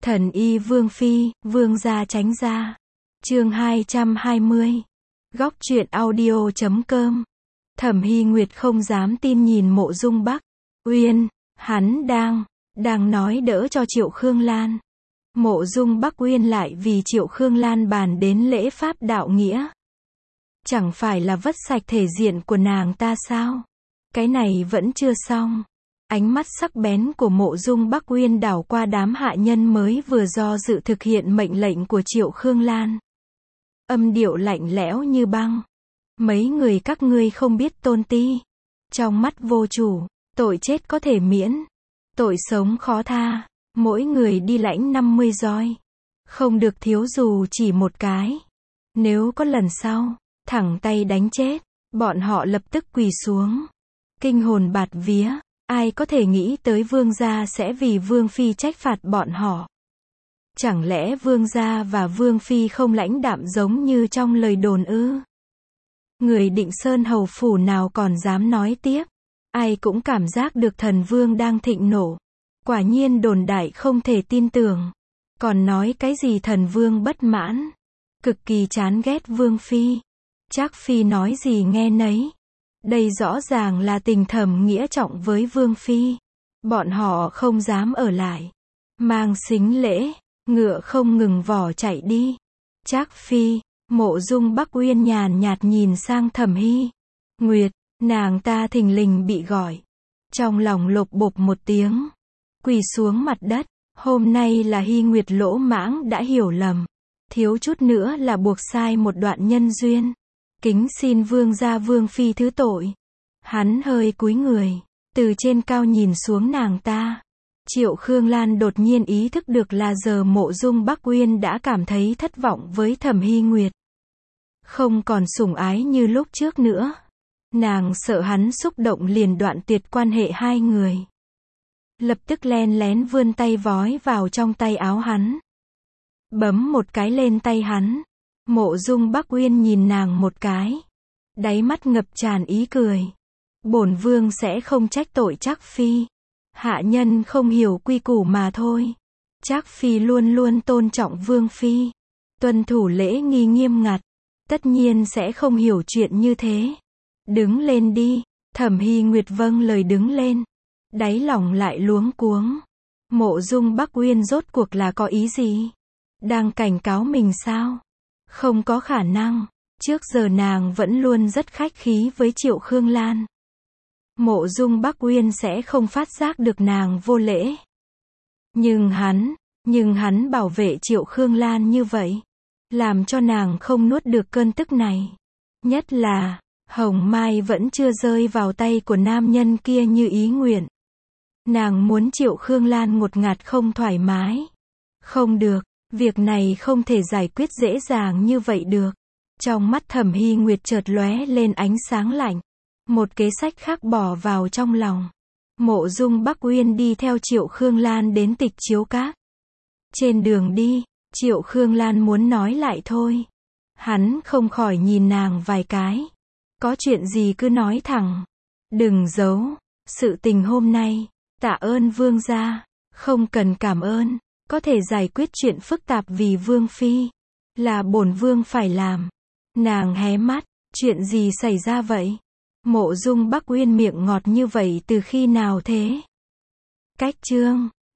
Thần y Vương Phi, Vương gia tránh ra. Chương 220. Góc truyện audio.com. Thẩm Hy Nguyệt không dám tin nhìn Mộ Dung Bắc Uyên, hắn đang nói đỡ cho Triệu Khương Lan. Mộ Dung Bắc Uyên lại vì Triệu Khương Lan bàn đến lễ pháp đạo nghĩa. Chẳng phải là vất sạch thể diện của nàng ta sao? Cái này vẫn chưa xong. Ánh mắt sắc bén của Mộ Dung Bắc Uyên đảo qua đám hạ nhân mới vừa do dự thực hiện mệnh lệnh của Triệu Khương Lan. Âm điệu lạnh lẽo như băng. Mấy người các ngươi không biết tôn ti. Trong mắt vô chủ, tội chết có thể miễn, tội sống khó tha. Mỗi người đi lãnh 50 roi. Không được thiếu dù chỉ một cái. Nếu có lần sau, thẳng tay đánh chết. Bọn họ lập tức quỳ xuống. Kinh hồn bạt vía. Ai có thể nghĩ tới vương gia sẽ vì vương phi trách phạt bọn họ? Chẳng lẽ vương gia và vương phi không lãnh đạm giống như trong lời đồn ư? Người Định Sơn hầu phủ nào còn dám nói tiếp? Ai cũng cảm giác được thần vương đang thịnh nộ. Quả nhiên đồn đại không thể tin tưởng. Còn nói cái gì thần vương bất mãn? Cực kỳ chán ghét vương phi. Trác phi nói gì nghe nấy. Đây rõ ràng là tình thầm nghĩa trọng với vương phi. Bọn họ không dám ở lại. Mang sính lễ, ngựa không ngừng vỏ chạy đi. Trác phi, Mộ Dung Bắc Uyên nhàn nhạt nhìn sang Thẩm Hy Nguyệt, nàng ta thình lình bị gọi. Trong lòng lột bột một tiếng. Quỳ xuống mặt đất. Hôm nay là Hy Nguyệt lỗ mãng đã hiểu lầm. Thiếu chút nữa là buộc sai một đoạn nhân duyên. Kính xin vương gia vương phi thứ tội. Hắn hơi cúi người, từ trên cao nhìn xuống nàng ta. Triệu Khương Lan đột nhiên ý thức được là giờ Mộ Dung Bắc Uyên đã cảm thấy thất vọng với Thẩm Hy Nguyệt. Không còn sủng ái như lúc trước nữa. Nàng sợ hắn xúc động liền đoạn tuyệt quan hệ hai người. Lập tức len lén vươn tay vói vào trong tay áo hắn. Bấm một cái lên tay hắn. Mộ Dung Bắc Uyên nhìn nàng một cái. Đáy mắt ngập tràn ý cười. Bổn vương sẽ không trách tội Trác phi. Hạ nhân không hiểu quy củ mà thôi. Trác phi luôn luôn tôn trọng vương phi. Tuân thủ lễ nghi nghiêm ngặt. Tất nhiên sẽ không hiểu chuyện như thế. Đứng lên đi. Thẩm Hy Nguyệt vâng lời đứng lên. Đáy lòng lại luống cuống. Mộ Dung Bắc Uyên rốt cuộc là có ý gì? Đang cảnh cáo mình sao? Không có khả năng. Trước giờ nàng vẫn luôn rất khách khí với Triệu Khương Lan. Mộ Dung Bắc Uyên sẽ không phát giác được nàng vô lễ. Nhưng hắn bảo vệ Triệu Khương Lan như vậy. Làm cho nàng không nuốt được cơn tức này. Nhất là, hồng mai vẫn chưa rơi vào tay của nam nhân kia như ý nguyện. Nàng muốn Triệu Khương Lan ngột ngạt không thoải mái. Không được. Việc này không thể giải quyết dễ dàng như vậy được. Trong mắt Thẩm Hy Nguyệt chợt lóe lên ánh sáng lạnh. Một kế sách khác bỏ vào trong lòng. Mộ Dung Bắc Uyên đi theo Triệu Khương Lan đến Tịch Chiếu Các. Trên đường đi, Triệu Khương Lan muốn nói lại thôi. Hắn không khỏi nhìn nàng vài cái. Có chuyện gì cứ nói thẳng. Đừng giấu. Sự tình hôm nay, tạ ơn vương gia. Không cần cảm ơn. Có thể giải quyết chuyện phức tạp vì vương phi. Là bổn vương phải làm. Nàng hé mắt. Chuyện gì xảy ra vậy? Mộ Dung Bắc Uyên miệng ngọt như vậy từ khi nào thế? Cách chương